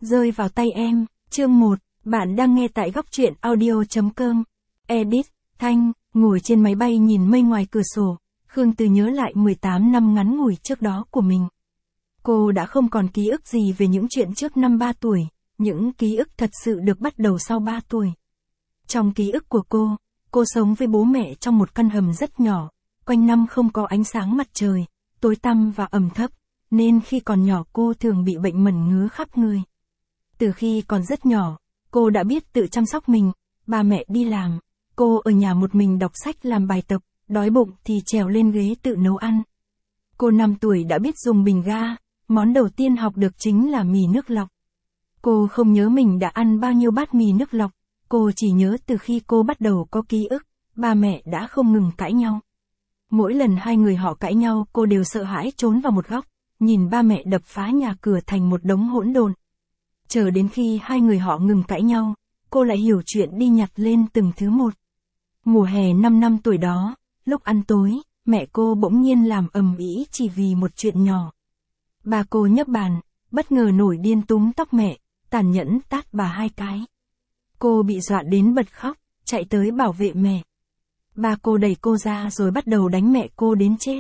Rơi vào tay em, chương 1, bạn đang nghe tại góc truyện audio.com. Edit, Thanh, ngồi trên máy bay nhìn mây ngoài cửa sổ, Khương Từ nhớ lại 18 năm ngắn ngủi trước đó của mình. Cô đã không còn ký ức gì về những chuyện trước năm 3 tuổi, những ký ức thật sự được bắt đầu sau 3 tuổi. Trong ký ức của cô sống với bố mẹ trong một căn hầm rất nhỏ, quanh năm không có ánh sáng mặt trời, tối tăm và ẩm thấp, nên khi còn nhỏ cô thường bị bệnh mẩn ngứa khắp người. Từ khi còn rất nhỏ, cô đã biết tự chăm sóc mình, ba mẹ đi làm, cô ở nhà một mình đọc sách làm bài tập, đói bụng thì trèo lên ghế tự nấu ăn. Cô 5 tuổi đã biết dùng bình ga, món đầu tiên học được chính là mì nước lọc. Cô không nhớ mình đã ăn bao nhiêu bát mì nước lọc, cô chỉ nhớ từ khi cô bắt đầu có ký ức, ba mẹ đã không ngừng cãi nhau. Mỗi lần hai người họ cãi nhau cô đều sợ hãi trốn vào một góc, nhìn ba mẹ đập phá nhà cửa thành một đống hỗn độn. Chờ đến khi hai người họ ngừng cãi nhau, cô lại hiểu chuyện đi nhặt lên từng thứ một. Mùa hè 5 năm tuổi đó, lúc ăn tối, mẹ cô bỗng nhiên làm ầm ĩ chỉ vì một chuyện nhỏ. Ba cô nhấc bàn, bất ngờ nổi điên túm tóc mẹ, tàn nhẫn tát bà 2 cái. Cô bị dọa đến bật khóc, chạy tới bảo vệ mẹ. Ba cô đẩy cô ra rồi bắt đầu đánh mẹ cô đến chết.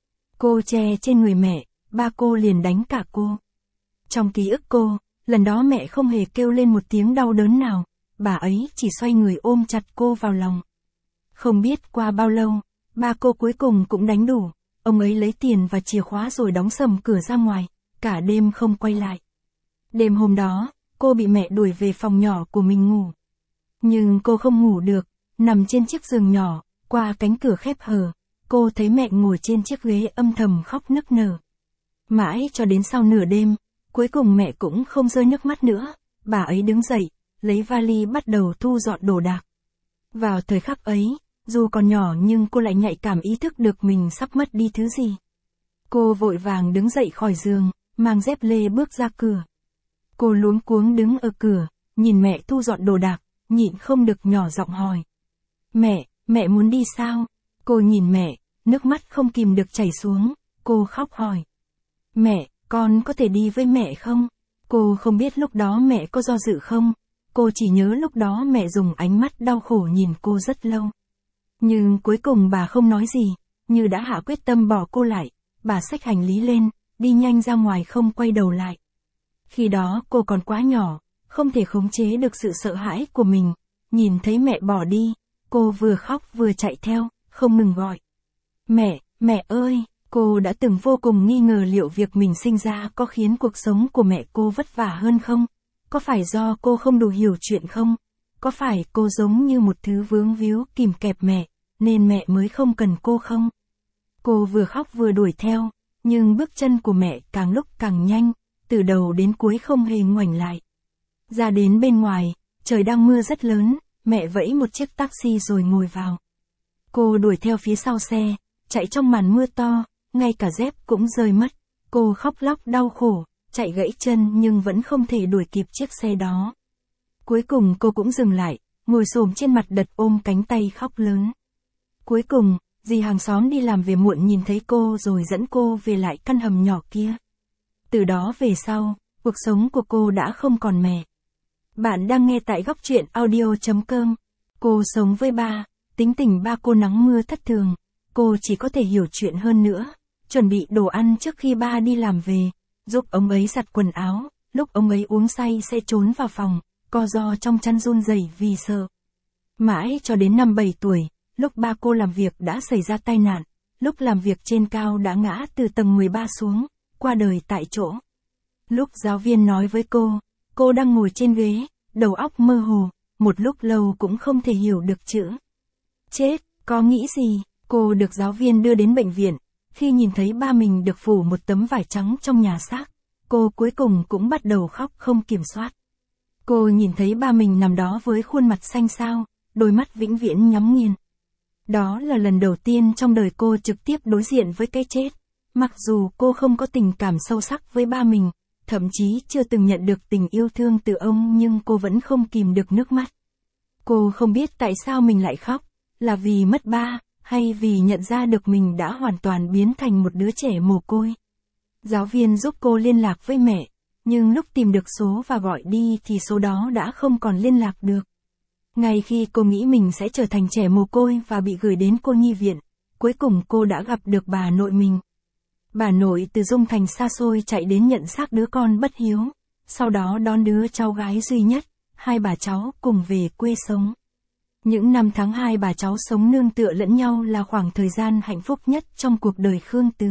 Cô che trên người mẹ, ba cô liền đánh cả cô. Trong ký ức cô, lần đó mẹ không hề kêu lên một tiếng đau đớn nào, bà ấy chỉ xoay người ôm chặt cô vào lòng. Không biết qua bao lâu, ba cô cuối cùng cũng đánh đủ, ông ấy lấy tiền và chìa khóa rồi đóng sầm cửa ra ngoài, cả đêm không quay lại. Đêm hôm đó, cô bị mẹ đuổi về phòng nhỏ của mình ngủ. Nhưng cô không ngủ được, nằm trên chiếc giường nhỏ, qua cánh cửa khép hờ, cô thấy mẹ ngồi trên chiếc ghế âm thầm khóc nức nở. Mãi cho đến sau nửa đêm, cuối cùng mẹ cũng không rơi nước mắt nữa, bà ấy đứng dậy, lấy vali bắt đầu thu dọn đồ đạc. Vào thời khắc ấy, dù còn nhỏ nhưng cô lại nhạy cảm ý thức được mình sắp mất đi thứ gì. Cô vội vàng đứng dậy khỏi giường, mang dép lê bước ra cửa. Cô luống cuống đứng ở cửa, nhìn mẹ thu dọn đồ đạc, nhịn không được nhỏ giọng hỏi. Mẹ muốn đi sao? Cô nhìn mẹ, nước mắt không kìm được chảy xuống, cô khóc hỏi. Mẹ, con có thể đi với mẹ không? Cô không biết lúc đó mẹ có do dự không, cô chỉ nhớ lúc đó mẹ dùng ánh mắt đau khổ nhìn cô rất lâu. Nhưng cuối cùng bà không nói gì, như đã hạ quyết tâm bỏ cô lại, bà xách hành lý lên, đi nhanh ra ngoài không quay đầu lại. Khi đó cô còn quá nhỏ, không thể khống chế được sự sợ hãi của mình, nhìn thấy mẹ bỏ đi, cô vừa khóc vừa chạy theo, không ngừng gọi. Mẹ ơi! Cô đã từng vô cùng nghi ngờ liệu việc mình sinh ra có khiến cuộc sống của mẹ cô vất vả hơn không? Có phải do cô không đủ hiểu chuyện không? Có phải cô giống như một thứ vướng víu kìm kẹp mẹ, nên mẹ mới không cần cô không? Cô vừa khóc vừa đuổi theo, nhưng bước chân của mẹ càng lúc càng nhanh, từ đầu đến cuối không hề ngoảnh lại. Ra đến bên ngoài, trời đang mưa rất lớn, mẹ vẫy một chiếc taxi rồi ngồi vào. Cô đuổi theo phía sau xe, chạy trong màn mưa to, ngay cả dép cũng rơi mất. Cô khóc lóc đau khổ, chạy gãy chân nhưng vẫn không thể đuổi kịp chiếc xe đó. Cuối cùng cô cũng dừng lại, ngồi xổm trên mặt đất ôm cánh tay khóc lớn. Cuối cùng, dì hàng xóm đi làm về muộn nhìn thấy cô rồi dẫn cô về lại căn hầm nhỏ kia. Từ đó về sau, cuộc sống của cô đã không còn mẹ. Bạn đang nghe tại góc truyện audio.com. Cô sống với ba, tính tình ba cô nắng mưa thất thường. Cô chỉ có thể hiểu chuyện hơn nữa, chuẩn bị đồ ăn trước khi ba đi làm về, giúp ông ấy giặt quần áo, lúc ông ấy uống say sẽ trốn vào phòng, co ro trong chăn run rẩy vì sợ. Mãi cho đến năm 7 tuổi, lúc ba cô làm việc đã xảy ra tai nạn, lúc làm việc trên cao đã ngã từ tầng 13 xuống, qua đời tại chỗ. Lúc giáo viên nói với cô đang ngồi trên ghế, đầu óc mơ hồ, một lúc lâu cũng không thể hiểu được chữ. Chết, có nghĩ gì? Cô được giáo viên đưa đến bệnh viện, khi nhìn thấy ba mình được phủ một tấm vải trắng trong nhà xác, cô cuối cùng cũng bắt đầu khóc không kiểm soát. Cô nhìn thấy ba mình nằm đó với khuôn mặt xanh xao, đôi mắt vĩnh viễn nhắm nghiền. Đó là lần đầu tiên trong đời cô trực tiếp đối diện với cái chết. Mặc dù cô không có tình cảm sâu sắc với ba mình, thậm chí chưa từng nhận được tình yêu thương từ ông nhưng cô vẫn không kìm được nước mắt. Cô không biết tại sao mình lại khóc, là vì mất ba, hay vì nhận ra được mình đã hoàn toàn biến thành một đứa trẻ mồ côi. Giáo viên giúp cô liên lạc với mẹ, nhưng lúc tìm được số và gọi đi thì số đó đã không còn liên lạc được. Ngay khi cô nghĩ mình sẽ trở thành trẻ mồ côi và bị gửi đến cô nhi viện, cuối cùng cô đã gặp được bà nội mình. Bà nội từ Dung Thành xa xôi chạy đến nhận xác đứa con bất hiếu, sau đó đón đứa cháu gái duy nhất, hai bà cháu cùng về quê sống. Những năm tháng hai bà cháu sống nương tựa lẫn nhau là khoảng thời gian hạnh phúc nhất trong cuộc đời Khương Từ.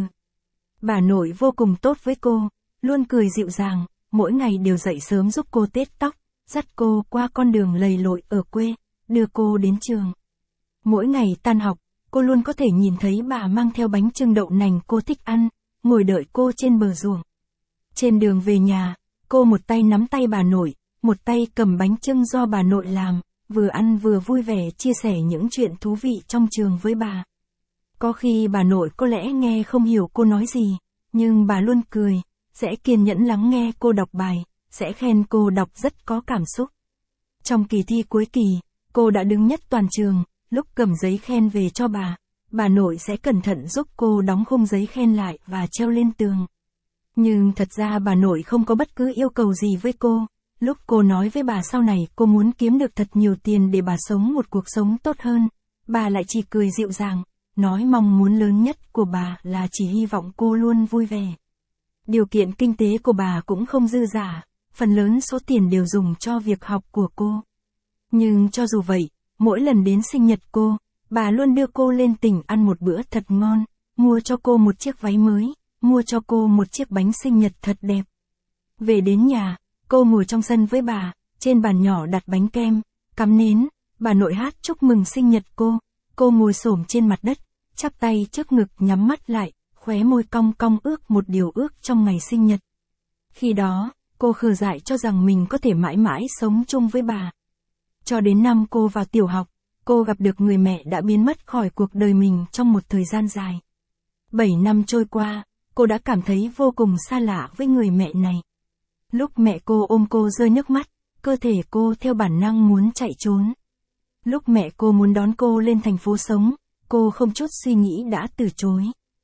Bà nội vô cùng tốt với cô, luôn cười dịu dàng, mỗi ngày đều dậy sớm giúp cô tết tóc, dắt cô qua con đường lầy lội ở quê, đưa cô đến trường. Mỗi ngày tan học, cô luôn có thể nhìn thấy bà mang theo bánh chưng đậu nành cô thích ăn, ngồi đợi cô trên bờ ruộng. Trên đường về nhà, cô một tay nắm tay bà nội, một tay cầm bánh chưng do bà nội làm, vừa ăn vừa vui vẻ chia sẻ những chuyện thú vị trong trường với bà. Có khi bà nội có lẽ nghe không hiểu cô nói gì, nhưng bà luôn cười, sẽ kiên nhẫn lắng nghe cô đọc bài, sẽ khen cô đọc rất có cảm xúc. Trong kỳ thi cuối kỳ, cô đã đứng nhất toàn trường, lúc cầm giấy khen về cho bà nội sẽ cẩn thận giúp cô đóng khung giấy khen lại và treo lên tường. Nhưng thật ra bà nội không có bất cứ yêu cầu gì với cô. Lúc cô nói với bà sau này cô muốn kiếm được thật nhiều tiền để bà sống một cuộc sống tốt hơn, bà lại chỉ cười dịu dàng, nói mong muốn lớn nhất của bà là chỉ hy vọng cô luôn vui vẻ. Điều kiện kinh tế của bà cũng không dư dả, phần lớn số tiền đều dùng cho việc học của cô. Nhưng cho dù vậy, mỗi lần đến sinh nhật cô, bà luôn đưa cô lên tỉnh ăn một bữa thật ngon, mua cho cô một chiếc váy mới, mua cho cô một chiếc bánh sinh nhật thật đẹp. Về đến nhà, cô ngồi trong sân với bà, trên bàn nhỏ đặt bánh kem, cắm nến, bà nội hát chúc mừng sinh nhật cô ngồi xổm trên mặt đất, chắp tay trước ngực nhắm mắt lại, khóe môi cong cong ước một điều ước trong ngày sinh nhật. Khi đó, cô khờ dại cho rằng mình có thể mãi mãi sống chung với bà. Cho đến năm cô vào tiểu học, cô gặp được người mẹ đã biến mất khỏi cuộc đời mình trong một thời gian dài. 7 năm trôi qua, cô đã cảm thấy vô cùng xa lạ với người mẹ này. Lúc mẹ cô ôm cô rơi nước mắt, cơ thể cô theo bản năng muốn chạy trốn. Lúc mẹ cô muốn đón cô lên thành phố sống, cô không chút suy nghĩ đã từ chối.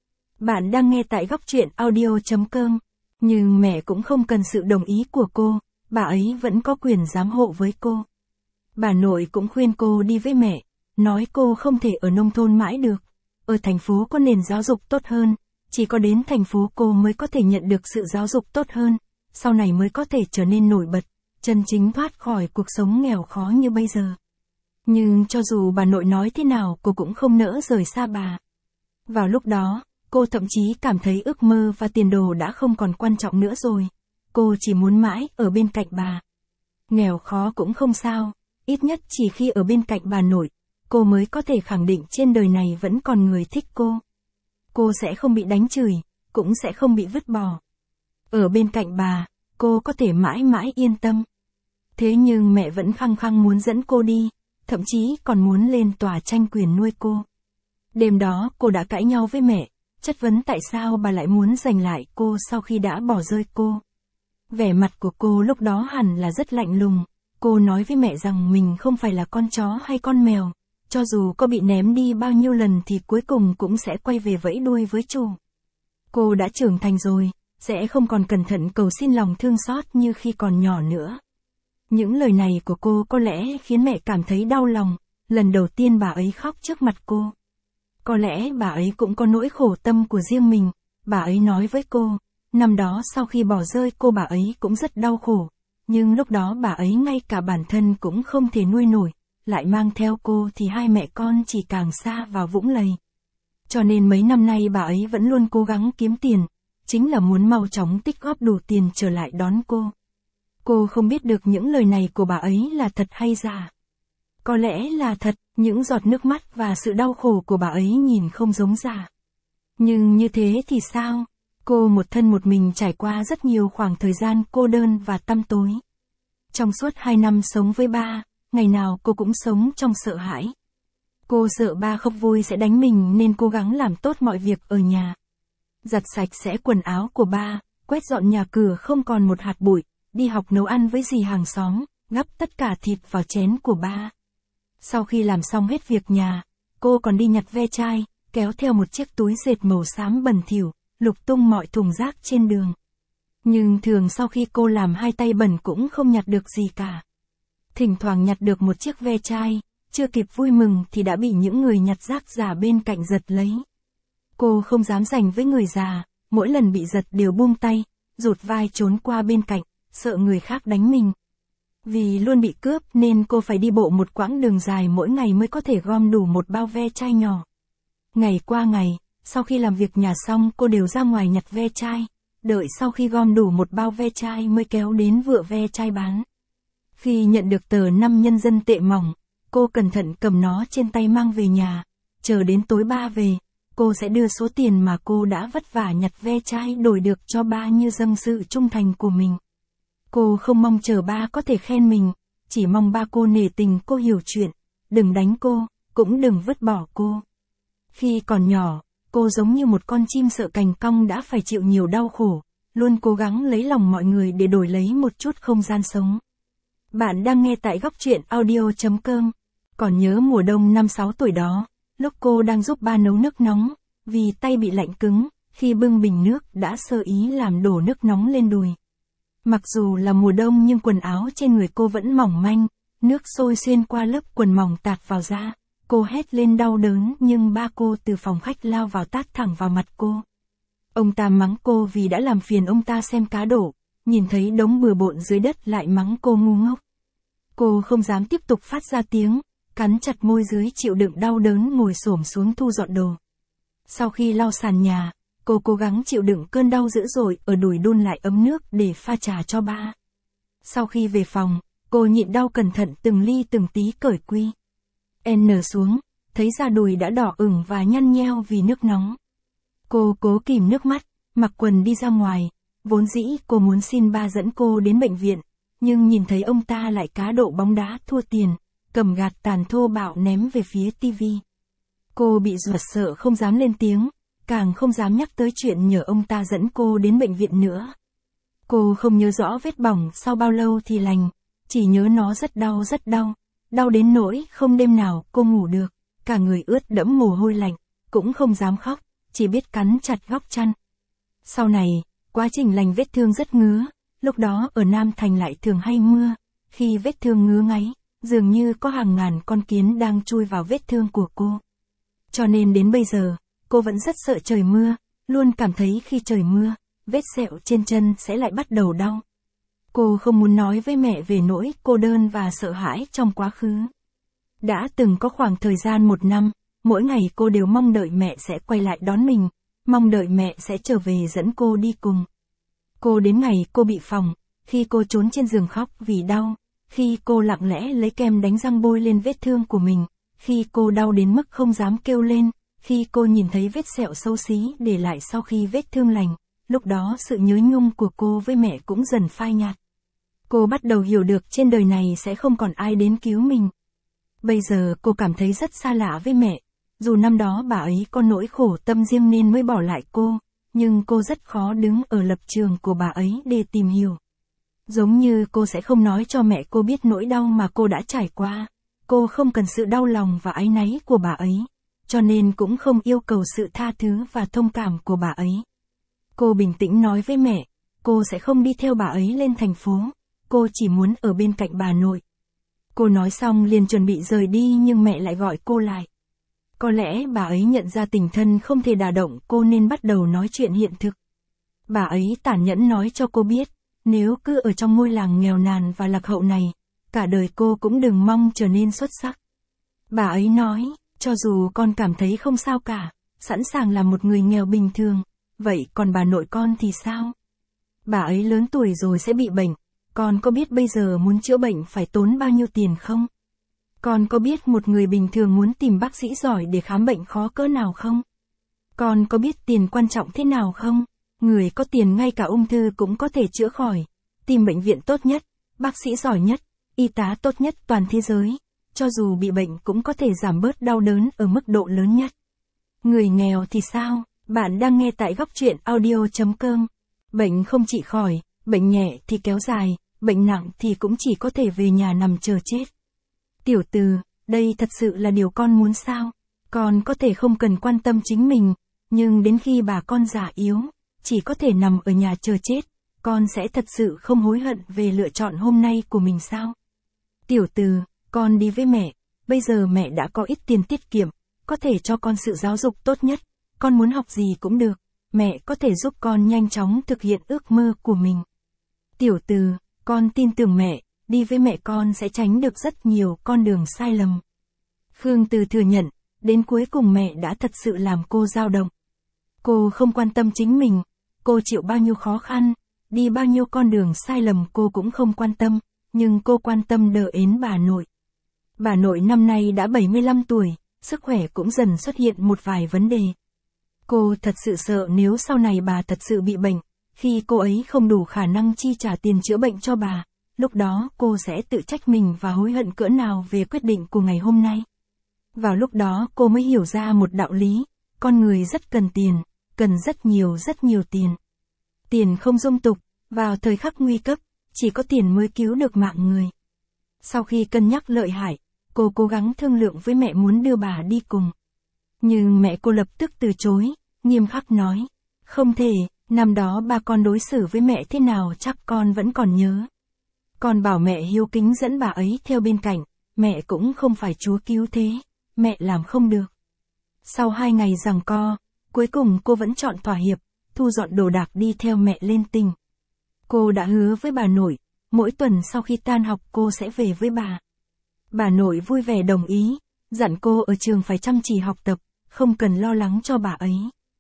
Bạn đang nghe tại góc truyện audio.com, nhưng mẹ cũng không cần sự đồng ý của cô, bà ấy vẫn có quyền giám hộ với cô. Bà nội cũng khuyên cô đi với mẹ, nói cô không thể ở nông thôn mãi được, ở thành phố có nền giáo dục tốt hơn, chỉ có đến thành phố cô mới có thể nhận được sự giáo dục tốt hơn, sau này mới có thể trở nên nổi bật, chân chính thoát khỏi cuộc sống nghèo khó như bây giờ. Nhưng cho dù bà nội nói thế nào cô cũng không nỡ rời xa bà. Vào lúc đó, cô thậm chí cảm thấy ước mơ và tiền đồ đã không còn quan trọng nữa rồi. Cô chỉ muốn mãi ở bên cạnh bà. Nghèo khó cũng không sao, ít nhất chỉ khi ở bên cạnh bà nội, cô mới có thể khẳng định trên đời này vẫn còn người thích cô. Cô sẽ không bị đánh chửi, cũng sẽ không bị vứt bỏ. Ở bên cạnh bà, cô có thể mãi mãi yên tâm. Thế nhưng mẹ vẫn khăng khăng muốn dẫn cô đi, thậm chí còn muốn lên tòa tranh quyền nuôi cô. Đêm đó cô đã cãi nhau với mẹ, chất vấn tại sao bà lại muốn giành lại cô sau khi đã bỏ rơi cô. Vẻ mặt của cô lúc đó hẳn là rất lạnh lùng, cô nói với mẹ rằng mình không phải là con chó hay con mèo, cho dù có bị ném đi bao nhiêu lần thì cuối cùng cũng sẽ quay về vẫy đuôi với chủ. Cô đã trưởng thành rồi, sẽ không còn cẩn thận cầu xin lòng thương xót như khi còn nhỏ nữa. Những lời này của cô có lẽ khiến mẹ cảm thấy đau lòng, lần đầu tiên bà ấy khóc trước mặt cô. Có lẽ bà ấy cũng có nỗi khổ tâm của riêng mình, bà ấy nói với cô, năm đó sau khi bỏ rơi cô bà ấy cũng rất đau khổ, nhưng lúc đó bà ấy ngay cả bản thân cũng không thể nuôi nổi, lại mang theo cô thì hai mẹ con chỉ càng xa vào vũng lầy. Cho nên mấy năm nay bà ấy vẫn luôn cố gắng kiếm tiền, chính là muốn mau chóng tích góp đủ tiền trở lại đón cô. Cô không biết được những lời này của bà ấy là thật hay giả. Có lẽ là thật, những giọt nước mắt và sự đau khổ của bà ấy nhìn không giống giả. Nhưng như thế thì sao? Cô một thân một mình trải qua rất nhiều khoảng thời gian cô đơn và tăm tối. Trong suốt 2 năm sống với ba, ngày nào cô cũng sống trong sợ hãi. Cô sợ ba không vui sẽ đánh mình nên cố gắng làm tốt mọi việc ở nhà. Giặt sạch sẽ quần áo của ba, quét dọn nhà cửa không còn một hạt bụi, đi học nấu ăn với dì hàng xóm, gắp tất cả thịt vào chén của ba. Sau khi làm xong hết việc nhà, cô còn đi nhặt ve chai, kéo theo một chiếc túi dệt màu xám bẩn thỉu, lục tung mọi thùng rác trên đường. Nhưng thường sau khi cô làm hai tay bẩn cũng không nhặt được gì cả. Thỉnh thoảng nhặt được một chiếc ve chai, chưa kịp vui mừng thì đã bị những người nhặt rác già bên cạnh giật lấy. Cô không dám giành với người già, mỗi lần bị giật đều buông tay, rụt vai trốn qua bên cạnh, sợ người khác đánh mình. Vì luôn bị cướp nên cô phải đi bộ một quãng đường dài mỗi ngày mới có thể gom đủ một bao ve chai nhỏ. Ngày qua ngày, sau khi làm việc nhà xong cô đều ra ngoài nhặt ve chai, đợi sau khi gom đủ một bao ve chai mới kéo đến vựa ve chai bán. Khi nhận được tờ 5 nhân dân tệ mỏng, cô cẩn thận cầm nó trên tay mang về nhà, chờ đến tối ba về, cô sẽ đưa số tiền mà cô đã vất vả nhặt ve chai đổi được cho ba như dâng sự trung thành của mình. Cô không mong chờ ba có thể khen mình, chỉ mong ba cô nể tình cô hiểu chuyện, đừng đánh cô, cũng đừng vứt bỏ cô. Khi còn nhỏ, cô giống như một con chim sợ cành cong đã phải chịu nhiều đau khổ, luôn cố gắng lấy lòng mọi người để đổi lấy một chút không gian sống. Bạn đang nghe tại góc truyện audio.com. Còn nhớ mùa đông 5-6 tuổi đó, lúc cô đang giúp ba nấu nước nóng, vì tay bị lạnh cứng, khi bưng bình nước đã sơ ý làm đổ nước nóng lên đùi. Mặc dù là mùa đông nhưng quần áo trên người cô vẫn mỏng manh, nước sôi xuyên qua lớp quần mỏng tạt vào da. Cô hét lên đau đớn nhưng ba cô từ phòng khách lao vào tát thẳng vào mặt cô. Ông ta mắng cô vì đã làm phiền ông ta xem cá đổ, nhìn thấy đống bừa bộn dưới đất lại mắng cô ngu ngốc. Cô không dám tiếp tục phát ra tiếng, cắn chặt môi dưới chịu đựng đau đớn ngồi xổm xuống thu dọn đồ. Sau khi lau sàn nhà, cô cố gắng chịu đựng cơn đau dữ dội ở đùi đun lại ấm nước để pha trà cho ba. Sau khi về phòng, cô nhịn đau cẩn thận từng ly từng tí cởi quy N xuống, thấy da đùi đã đỏ ửng và nhăn nheo vì nước nóng. Cô cố kìm nước mắt, mặc quần đi ra ngoài, vốn dĩ cô muốn xin ba dẫn cô đến bệnh viện, nhưng nhìn thấy ông ta lại cá độ bóng đá thua tiền, cầm gạt tàn thô bạo ném về phía tivi. Cô bị dọa sợ không dám lên tiếng, càng không dám nhắc tới chuyện nhờ ông ta dẫn cô đến bệnh viện nữa. Cô không nhớ rõ vết bỏng sau bao lâu thì lành, chỉ nhớ nó rất đau, đau đến nỗi không đêm nào cô ngủ được, cả người ướt đẫm mồ hôi lạnh, cũng không dám khóc, chỉ biết cắn chặt góc chăn. Sau này, quá trình lành vết thương rất ngứa, lúc đó ở Nam Thành lại thường hay mưa, khi vết thương ngứa ngáy, dường như có hàng ngàn con kiến đang chui vào vết thương của cô. Cho nên đến bây giờ, cô vẫn rất sợ trời mưa, luôn cảm thấy khi trời mưa, vết sẹo trên chân sẽ lại bắt đầu đau. Cô không muốn nói với mẹ về nỗi cô đơn và sợ hãi trong quá khứ. Đã từng có khoảng thời gian 1 năm, mỗi ngày cô đều mong đợi mẹ sẽ quay lại đón mình, mong đợi mẹ sẽ trở về dẫn cô đi cùng. Cô đến ngày cô bị phỏng, khi cô trốn trên giường khóc vì đau, khi cô lặng lẽ lấy kem đánh răng bôi lên vết thương của mình, khi cô đau đến mức không dám kêu lên, khi cô nhìn thấy vết sẹo xấu xí để lại sau khi vết thương lành, lúc đó sự nhớ nhung của cô với mẹ cũng dần phai nhạt. Cô bắt đầu hiểu được trên đời này sẽ không còn ai đến cứu mình. Bây giờ cô cảm thấy rất xa lạ với mẹ, dù năm đó bà ấy có nỗi khổ tâm riêng nên mới bỏ lại cô, nhưng cô rất khó đứng ở lập trường của bà ấy để tìm hiểu. Giống như cô sẽ không nói cho mẹ cô biết nỗi đau mà cô đã trải qua, cô không cần sự đau lòng và áy náy của bà ấy, cho nên cũng không yêu cầu sự tha thứ và thông cảm của bà ấy. Cô bình tĩnh nói với mẹ, cô sẽ không đi theo bà ấy lên thành phố, cô chỉ muốn ở bên cạnh bà nội. Cô nói xong liền chuẩn bị rời đi nhưng mẹ lại gọi cô lại. Có lẽ bà ấy nhận ra tình thân không thể đả động cô nên bắt đầu nói chuyện hiện thực. Bà ấy tàn nhẫn nói cho cô biết, nếu cứ ở trong ngôi làng nghèo nàn và lạc hậu này, cả đời cô cũng đừng mong trở nên xuất sắc. Bà ấy nói, cho dù con cảm thấy không sao cả, sẵn sàng là một người nghèo bình thường, vậy còn bà nội con thì sao? Bà ấy lớn tuổi rồi sẽ bị bệnh, con có biết bây giờ muốn chữa bệnh phải tốn bao nhiêu tiền không? Con có biết một người bình thường muốn tìm bác sĩ giỏi để khám bệnh khó cỡ nào không? Con có biết tiền quan trọng thế nào không? Người có tiền ngay cả ung thư cũng có thể chữa khỏi, tìm bệnh viện tốt nhất, bác sĩ giỏi nhất, y tá tốt nhất toàn thế giới, cho dù bị bệnh cũng có thể giảm bớt đau đớn ở mức độ lớn nhất. Người nghèo thì sao? Bạn đang nghe tại góc truyện audio.com. Bệnh không trị khỏi, bệnh nhẹ thì kéo dài, bệnh nặng thì cũng chỉ có thể về nhà nằm chờ chết. Tiểu từ, đây thật sự là điều con muốn sao? Con có thể không cần quan tâm chính mình, nhưng đến khi bà con già yếu, chỉ có thể nằm ở nhà chờ chết, con sẽ thật sự không hối hận về lựa chọn hôm nay của mình sao? Tiểu Từ, con đi với mẹ, bây giờ mẹ đã có ít tiền tiết kiệm, có thể cho con sự giáo dục tốt nhất, con muốn học gì cũng được, mẹ có thể giúp con nhanh chóng thực hiện ước mơ của mình. Tiểu Từ, con tin tưởng mẹ, đi với mẹ con sẽ tránh được rất nhiều con đường sai lầm. Khương Từ thừa nhận, đến cuối cùng mẹ đã thật sự làm cô dao động. Cô không quan tâm chính mình, cô chịu bao nhiêu khó khăn, đi bao nhiêu con đường sai lầm cô cũng không quan tâm, nhưng cô quan tâm đỡ ến bà nội. Bà nội năm nay đã 75 tuổi, sức khỏe cũng dần xuất hiện một vài vấn đề. Cô thật sự sợ nếu sau này bà thật sự bị bệnh, khi cô ấy không đủ khả năng chi trả tiền chữa bệnh cho bà, lúc đó cô sẽ tự trách mình và hối hận cỡ nào về quyết định của ngày hôm nay. Vào lúc đó cô mới hiểu ra một đạo lý, con người rất cần tiền, cần rất nhiều tiền. Tiền không dung tục, vào thời khắc nguy cấp, chỉ có tiền mới cứu được mạng người. Sau khi cân nhắc lợi hại, cô cố gắng thương lượng với mẹ muốn đưa bà đi cùng. Nhưng mẹ cô lập tức từ chối, nghiêm khắc nói, không thể, năm đó ba con đối xử với mẹ thế nào chắc con vẫn còn nhớ. Con bảo mẹ hiếu kính dẫn bà ấy theo bên cạnh, mẹ cũng không phải Chúa cứu thế, mẹ làm không được. Sau 2 ngày giằng co, cuối cùng cô vẫn chọn thỏa hiệp, thu dọn đồ đạc đi theo mẹ lên tỉnh. Cô đã hứa với bà nội, mỗi tuần sau khi tan học cô sẽ về với bà. Bà nội vui vẻ đồng ý, dặn cô ở trường phải chăm chỉ học tập, không cần lo lắng cho bà ấy.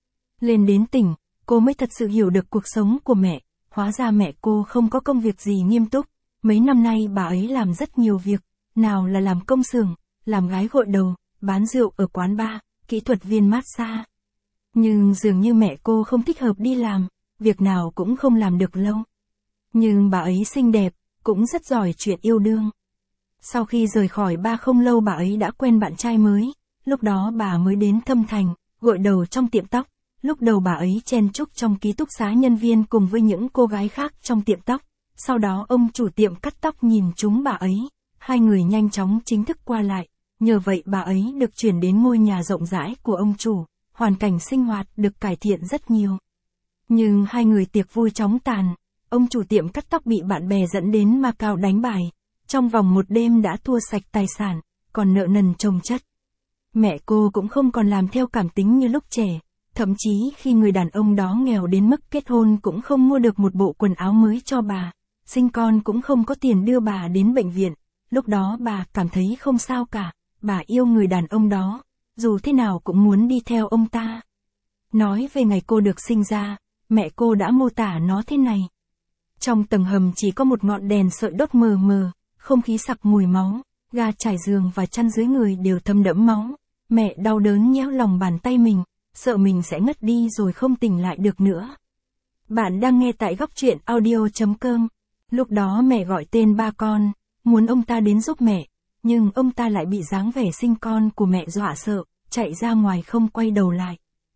Lên đến tỉnh, cô mới thật sự hiểu được cuộc sống của mẹ, hóa ra mẹ cô không có công việc gì nghiêm túc, mấy năm nay bà ấy làm rất nhiều việc, nào là làm công xưởng, làm gái gội đầu, bán rượu ở quán bar, kỹ thuật viên massage. Nhưng dường như mẹ cô không thích hợp đi làm, việc nào cũng không làm được lâu. Nhưng bà ấy xinh đẹp, cũng rất giỏi chuyện yêu đương. Sau khi rời khỏi bar không lâu bà ấy đã quen bạn trai mới, lúc đó bà mới đến Thâm Thành, gội đầu trong tiệm tóc. Lúc đầu bà ấy chen chúc trong ký túc xá nhân viên cùng với những cô gái khác trong tiệm tóc. Sau đó ông chủ tiệm cắt tóc nhìn trúng bà ấy, hai người nhanh chóng chính thức qua lại. Nhờ vậy bà ấy được chuyển đến ngôi nhà rộng rãi của ông chủ, hoàn cảnh sinh hoạt được cải thiện rất nhiều. Nhưng hai người tiệc vui chóng tàn, ông chủ tiệm cắt tóc bị bạn bè dẫn đến Macau đánh bài. Trong vòng một đêm đã thua sạch tài sản, còn nợ nần chồng chất. Mẹ cô cũng không còn làm theo cảm tính như lúc trẻ, thậm chí khi người đàn ông đó nghèo đến mức kết hôn cũng không mua được một bộ quần áo mới cho bà, sinh con cũng không có tiền đưa bà đến bệnh viện. Lúc đó bà cảm thấy không sao cả, bà yêu người đàn ông đó, dù thế nào cũng muốn đi theo ông ta. Nói về ngày cô được sinh ra, mẹ cô đã mô tả nó thế này. Trong tầng hầm chỉ có một ngọn đèn sợi đốt mờ mờ, không khí sặc mùi máu, ga trải giường và chăn dưới người đều thấm đẫm máu. Mẹ đau đớn nhéo lòng bàn tay mình, sợ mình sẽ ngất đi rồi không tỉnh lại được nữa. Bạn đang nghe tại Góc Truyện Audio.com. Lúc đó mẹ gọi tên ba con, muốn ông ta đến giúp mẹ, nhưng ông ta lại bị dáng vẻ sinh con của mẹ dọa sợ, chạy ra ngoài không quay đầu lại.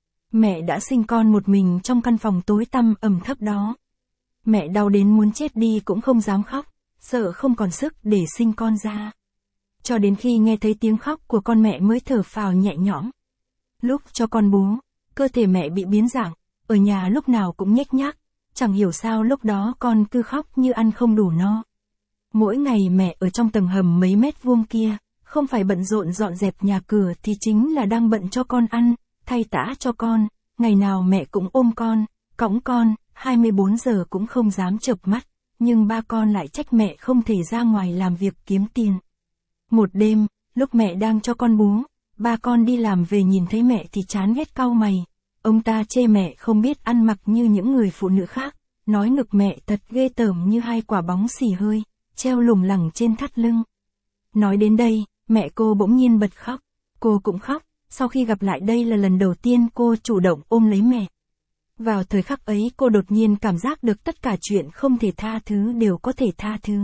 Mẹ đã sinh con một mình trong căn phòng tối tăm ẩm thấp đó. Mẹ đau đến muốn chết đi cũng không dám khóc, sợ không còn sức để sinh con ra. Cho đến khi nghe thấy tiếng khóc của con mẹ mới thở phào nhẹ nhõm. Lúc cho con bú, cơ thể mẹ bị biến dạng, ở nhà lúc nào cũng nhếch nhác, chẳng hiểu sao lúc đó con cứ khóc như ăn không đủ no. Mỗi ngày mẹ ở trong tầng hầm mấy mét vuông kia, không phải bận rộn dọn dẹp nhà cửa thì chính là đang bận cho con ăn, thay tã cho con, ngày nào mẹ cũng ôm con, cõng con, 24 giờ cũng không dám chợp mắt, nhưng ba con lại trách mẹ không thể ra ngoài làm việc kiếm tiền. Một đêm, lúc mẹ đang cho con bú, ba con đi làm về nhìn thấy mẹ thì chán ghét cau mày. Ông ta chê mẹ không biết ăn mặc như những người phụ nữ khác, nói ngực mẹ thật ghê tởm như hai quả bóng xì hơi, treo lủng lẳng trên thắt lưng. Nói đến đây, mẹ cô bỗng nhiên bật khóc. Cô cũng khóc, sau khi gặp lại đây là lần đầu tiên cô chủ động ôm lấy mẹ. Vào thời khắc ấy cô đột nhiên cảm giác được tất cả chuyện không thể tha thứ đều có thể tha thứ.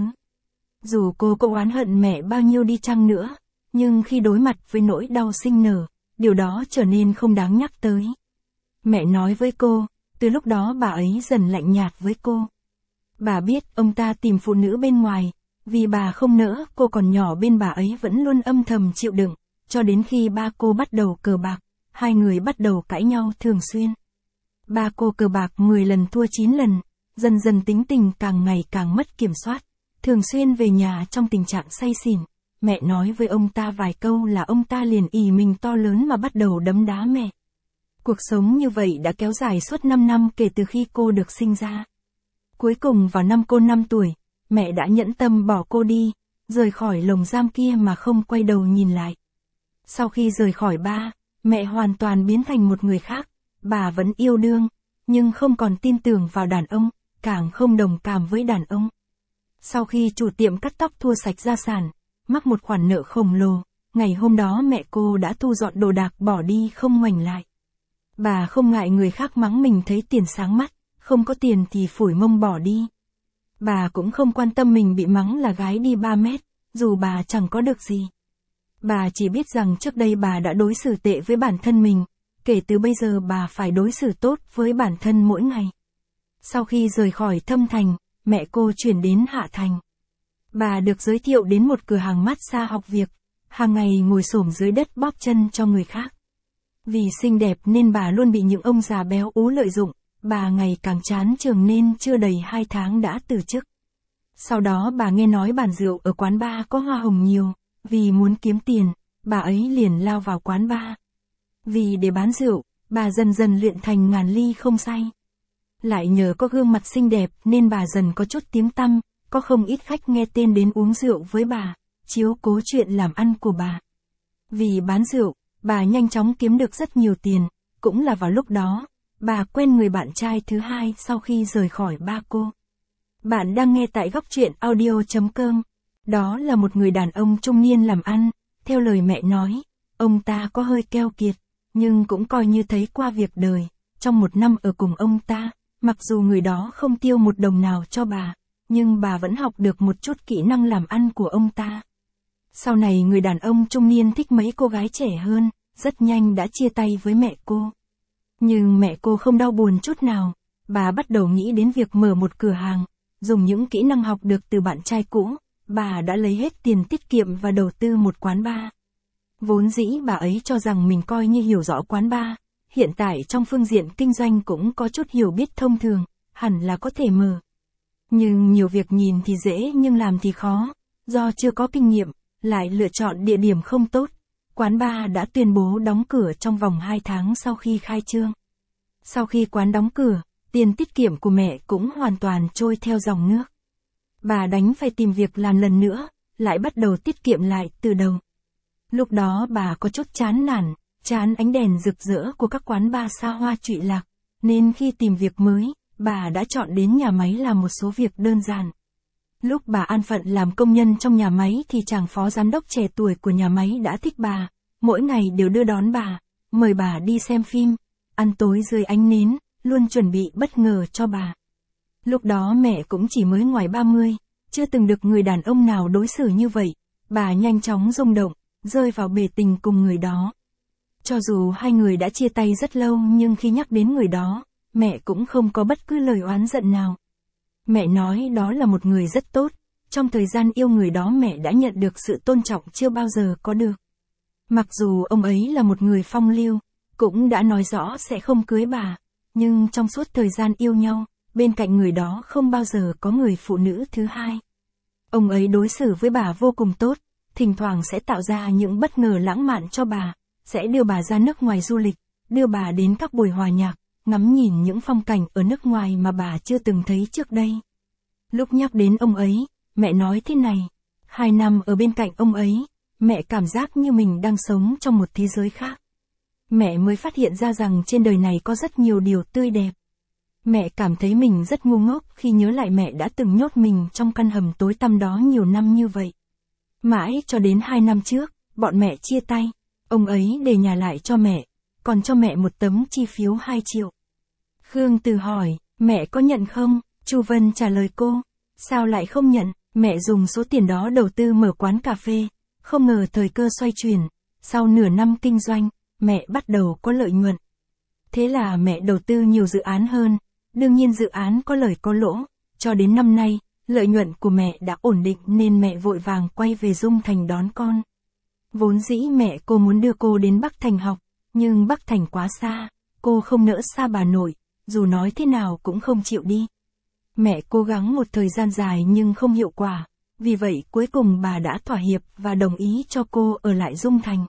Dù cô có oán hận mẹ bao nhiêu đi chăng nữa, nhưng khi đối mặt với nỗi đau sinh nở, điều đó trở nên không đáng nhắc tới. Mẹ nói với cô, từ lúc đó bà ấy dần lạnh nhạt với cô. Bà biết ông ta tìm phụ nữ bên ngoài, vì bà không nỡ cô còn nhỏ bên bà ấy vẫn luôn âm thầm chịu đựng, cho đến khi ba cô bắt đầu cờ bạc, hai người bắt đầu cãi nhau thường xuyên. Ba cô cờ bạc 10 lần thua 9 lần, dần dần tính tình càng ngày càng mất kiểm soát, thường xuyên về nhà trong tình trạng say xỉn. Mẹ nói với ông ta vài câu là ông ta liền ỷ mình to lớn mà bắt đầu đấm đá mẹ. Cuộc sống như vậy đã kéo dài suốt 5 năm kể từ khi cô được sinh ra. Cuối cùng vào năm cô 5 tuổi, mẹ đã nhẫn tâm bỏ cô đi, rời khỏi lồng giam kia mà không quay đầu nhìn lại. Sau khi rời khỏi ba, mẹ hoàn toàn biến thành một người khác, bà vẫn yêu đương, nhưng không còn tin tưởng vào đàn ông, càng không đồng cảm với đàn ông. Sau khi chủ tiệm cắt tóc thua sạch gia sản, mắc một khoản nợ khổng lồ, ngày hôm đó mẹ cô đã thu dọn đồ đạc bỏ đi không ngoảnh lại. Bà không ngại người khác mắng mình thấy tiền sáng mắt, không có tiền thì phủi mông bỏ đi. Bà cũng không quan tâm mình bị mắng là gái đi 3 mét, dù bà chẳng có được gì. Bà chỉ biết rằng trước đây bà đã đối xử tệ với bản thân mình, kể từ bây giờ bà phải đối xử tốt với bản thân mỗi ngày. Sau khi rời khỏi Thâm Thành, mẹ cô chuyển đến Hạ Thành. Bà được giới thiệu đến một cửa hàng massage học việc, hàng ngày ngồi xổm dưới đất bóp chân cho người khác. Vì xinh đẹp nên bà luôn bị những ông già béo ú lợi dụng, bà ngày càng chán trường nên chưa đầy 2 tháng đã từ chức. Sau đó bà nghe nói bàn rượu ở quán bar có hoa hồng nhiều, vì muốn kiếm tiền, bà ấy liền lao vào quán bar. Vì để bán rượu, bà dần dần luyện thành ngàn ly không say. Lại nhờ có gương mặt xinh đẹp nên bà dần có chút tiếng tăm, có không ít khách nghe tên đến uống rượu với bà, chiếu cố chuyện làm ăn của bà. Vì bán rượu, bà nhanh chóng kiếm được rất nhiều tiền, cũng là vào lúc đó, bà quen người bạn trai thứ hai sau khi rời khỏi ba cô. Bạn đang nghe tại góc truyện audio.com. Đó là một người đàn ông trung niên làm ăn, theo lời mẹ nói, ông ta có hơi keo kiệt, nhưng cũng coi như thấy qua việc đời. Trong 1 năm ở cùng ông ta, mặc dù người đó không tiêu 1 đồng nào cho bà, nhưng bà vẫn học được một chút kỹ năng làm ăn của ông ta. Sau này người đàn ông trung niên thích mấy cô gái trẻ hơn, rất nhanh đã chia tay với mẹ cô. Nhưng mẹ cô không đau buồn chút nào, bà bắt đầu nghĩ đến việc mở một cửa hàng, dùng những kỹ năng học được từ bạn trai cũ, bà đã lấy hết tiền tiết kiệm và đầu tư một quán bar. Vốn dĩ bà ấy cho rằng mình coi như hiểu rõ quán bar, hiện tại trong phương diện kinh doanh cũng có chút hiểu biết thông thường, hẳn là có thể mở. Nhưng nhiều việc nhìn thì dễ nhưng làm thì khó, do chưa có kinh nghiệm, lại lựa chọn địa điểm không tốt. Quán bar đã tuyên bố đóng cửa trong vòng 2 tháng sau khi khai trương. Sau khi quán đóng cửa, tiền tiết kiệm của mẹ cũng hoàn toàn trôi theo dòng nước. Bà đành phải tìm việc làm lần nữa, lại bắt đầu tiết kiệm lại từ đầu. Lúc đó bà có chút chán nản, chán ánh đèn rực rỡ của các quán bar xa hoa trụy lạc, nên khi tìm việc mới, bà đã chọn đến nhà máy làm một số việc đơn giản. Lúc bà an phận làm công nhân trong nhà máy thì chàng phó giám đốc trẻ tuổi của nhà máy đã thích bà, mỗi ngày đều đưa đón bà, mời bà đi xem phim, ăn tối dưới ánh nến, luôn chuẩn bị bất ngờ cho bà. Lúc đó mẹ cũng chỉ mới ngoài 30, chưa từng được người đàn ông nào đối xử như vậy, bà nhanh chóng rung động, rơi vào bể tình cùng người đó. Cho dù hai người đã chia tay rất lâu nhưng khi nhắc đến người đó, mẹ cũng không có bất cứ lời oán giận nào. Mẹ nói đó là một người rất tốt, trong thời gian yêu người đó mẹ đã nhận được sự tôn trọng chưa bao giờ có được. Mặc dù ông ấy là một người phong lưu, cũng đã nói rõ sẽ không cưới bà, nhưng trong suốt thời gian yêu nhau, bên cạnh người đó không bao giờ có người phụ nữ thứ hai. Ông ấy đối xử với bà vô cùng tốt, thỉnh thoảng sẽ tạo ra những bất ngờ lãng mạn cho bà, sẽ đưa bà ra nước ngoài du lịch, đưa bà đến các buổi hòa nhạc, ngắm nhìn những phong cảnh ở nước ngoài mà bà chưa từng thấy trước đây. Lúc nhắc đến ông ấy, mẹ nói thế này, 2 năm ở bên cạnh ông ấy, mẹ cảm giác như mình đang sống trong một thế giới khác. Mẹ mới phát hiện ra rằng trên đời này có rất nhiều điều tươi đẹp. Mẹ cảm thấy mình rất ngu ngốc khi nhớ lại mẹ đã từng nhốt mình trong căn hầm tối tăm đó nhiều năm như vậy. Mãi cho đến 2 năm trước, bọn mẹ chia tay, ông ấy để nhà lại cho mẹ, còn cho mẹ một tấm chi phiếu 2 triệu. Khương Từ hỏi, mẹ có nhận không? Chu Vân trả lời cô, sao lại không nhận? Mẹ dùng số tiền đó đầu tư mở quán cà phê, không ngờ thời cơ xoay chuyển, sau nửa năm kinh doanh, mẹ bắt đầu có lợi nhuận. Thế là mẹ đầu tư nhiều dự án hơn, đương nhiên dự án có lời có lỗ, cho đến năm nay, lợi nhuận của mẹ đã ổn định nên mẹ vội vàng quay về Dung Thành đón con. Vốn dĩ mẹ cô muốn đưa cô đến Bắc Thành học, nhưng Bắc Thành quá xa, cô không nỡ xa bà nội, dù nói thế nào cũng không chịu đi. Mẹ cố gắng một thời gian dài nhưng không hiệu quả, vì vậy cuối cùng bà đã thỏa hiệp và đồng ý cho cô ở lại Dung Thành.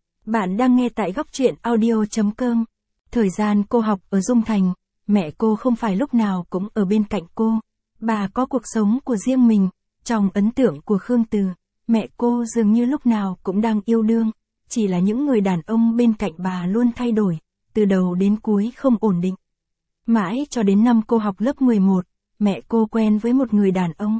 Bạn đang nghe tại góc truyện audio.com. Thời gian cô học ở Dung Thành, mẹ cô không phải lúc nào cũng ở bên cạnh cô. Bà có cuộc sống của riêng mình. Trong ấn tượng của Khương Từ, mẹ cô dường như lúc nào cũng đang yêu đương, chỉ là những người đàn ông bên cạnh bà luôn thay đổi, từ đầu đến cuối không ổn định. Mãi cho đến năm cô học lớp 11, mẹ cô quen với một người đàn ông.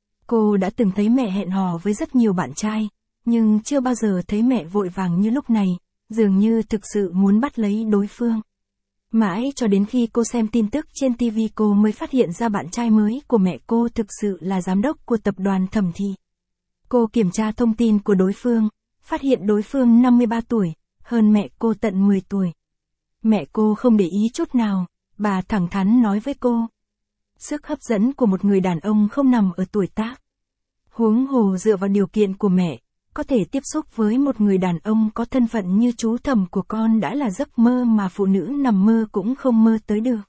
Cô đã từng thấy mẹ hẹn hò với rất nhiều bạn trai, nhưng chưa bao giờ thấy mẹ vội vàng như lúc này, dường như thực sự muốn bắt lấy đối phương. Mãi cho đến khi cô xem tin tức trên TV cô mới phát hiện ra bạn trai mới của mẹ cô thực sự là giám đốc của tập đoàn Thẩm Thị. Cô kiểm tra thông tin của đối phương, phát hiện đối phương 53 tuổi, hơn mẹ cô tận 10 tuổi. Mẹ cô không để ý chút nào, bà thẳng thắn nói với cô. Sức hấp dẫn của một người đàn ông không nằm ở tuổi tác. Huống hồ dựa vào điều kiện của mẹ, có thể tiếp xúc với một người đàn ông có thân phận như chú Thẩm của con đã là giấc mơ mà phụ nữ nằm mơ cũng không mơ tới được.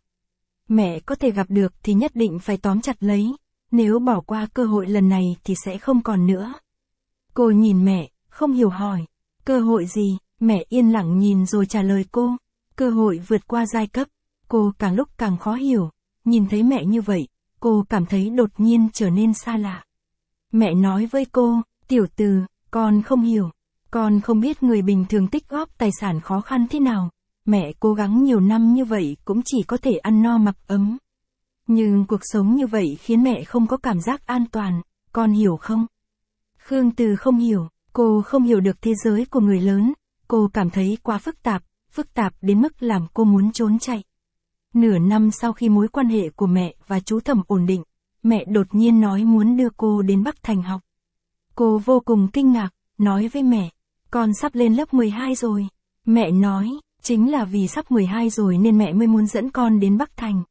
Mẹ có thể gặp được thì nhất định phải tóm chặt lấy, nếu bỏ qua cơ hội lần này thì sẽ không còn nữa. Cô nhìn mẹ, không hiểu hỏi, cơ hội gì? Mẹ yên lặng nhìn rồi trả lời cô, cơ hội vượt qua giai cấp. Cô càng lúc càng khó hiểu, nhìn thấy mẹ như vậy, cô cảm thấy đột nhiên trở nên xa lạ. Mẹ nói với cô, Tiểu Từ, con không hiểu, con không biết người bình thường tích góp tài sản khó khăn thế nào, mẹ cố gắng nhiều năm như vậy cũng chỉ có thể ăn no mặc ấm. Nhưng cuộc sống như vậy khiến mẹ không có cảm giác an toàn, con hiểu không? Khương Từ không hiểu, cô không hiểu được thế giới của người lớn, cô cảm thấy quá phức tạp đến mức làm cô muốn trốn chạy. Nửa năm sau khi mối quan hệ của mẹ và chú Thẩm ổn định, mẹ đột nhiên nói muốn đưa cô đến Bắc Thành học. Cô vô cùng kinh ngạc, nói với mẹ, con sắp lên lớp 12 rồi. Mẹ nói, chính là vì sắp 12 rồi nên mẹ mới muốn dẫn con đến Bắc Thành.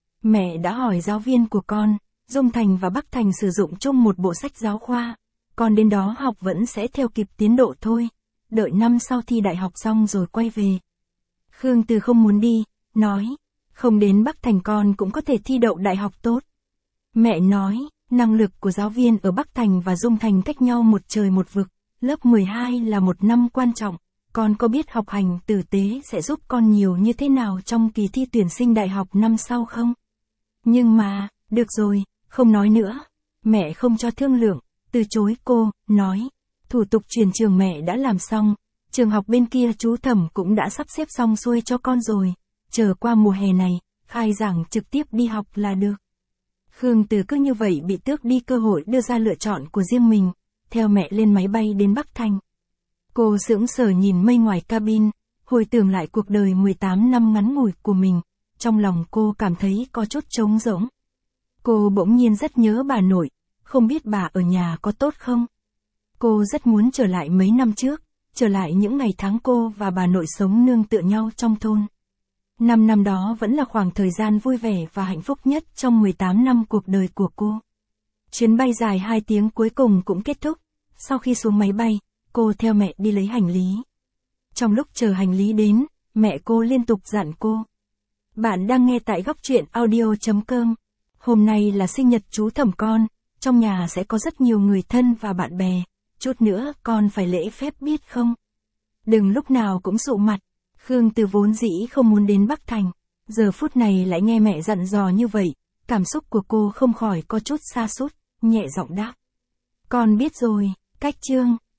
Mẹ đã hỏi giáo viên của con, Dung Thành và Bắc Thành sử dụng chung một bộ sách giáo khoa. Con đến đó học vẫn sẽ theo kịp tiến độ thôi, đợi năm sau thi đại học xong rồi quay về. Khương Từ không muốn đi, nói, không đến Bắc Thành con cũng có thể thi đậu đại học tốt. Mẹ nói, năng lực của giáo viên ở Bắc Thành và Dung Thành cách nhau một trời một vực, lớp 12 là một năm quan trọng, con có biết học hành tử tế sẽ giúp con nhiều như thế nào trong kỳ thi tuyển sinh đại học năm sau không? Nhưng mà, được rồi, không nói nữa. Mẹ không cho thương lượng, từ chối cô, nói, thủ tục chuyển trường mẹ đã làm xong, trường học bên kia chú Thẩm cũng đã sắp xếp xong xuôi cho con rồi, chờ qua mùa hè này, khai giảng trực tiếp đi học là được. Khương Từ cứ như vậy bị tước đi cơ hội đưa ra lựa chọn của riêng mình, theo mẹ lên máy bay đến Bắc Thành. Cô sững sờ nhìn mây ngoài cabin, hồi tưởng lại cuộc đời 18 năm ngắn ngủi của mình, trong lòng cô cảm thấy có chút trống rỗng. Cô bỗng nhiên rất nhớ bà nội, không biết bà ở nhà có tốt không? Cô rất muốn trở lại mấy năm trước, trở lại những ngày tháng cô và bà nội sống nương tựa nhau trong thôn. 5 năm đó vẫn là khoảng thời gian vui vẻ và hạnh phúc nhất trong 18 năm cuộc đời của cô. Chuyến bay dài 2 tiếng cuối cùng cũng kết thúc, sau khi xuống máy bay, cô theo mẹ đi lấy hành lý. Trong lúc chờ hành lý đến, mẹ cô liên tục dặn cô. Bạn đang nghe tại góc truyện audio.com. Hôm nay là sinh nhật chú Thẩm con, trong nhà sẽ có rất nhiều người thân và bạn bè, chút nữa con phải lễ phép biết không? Đừng lúc nào cũng sụ mặt. Khương Từ vốn dĩ không muốn đến Bắc Thành, giờ phút này lại nghe mẹ dặn dò như vậy, cảm xúc của cô không khỏi có chút sa sút, nhẹ giọng đáp. Con biết rồi, cách chương.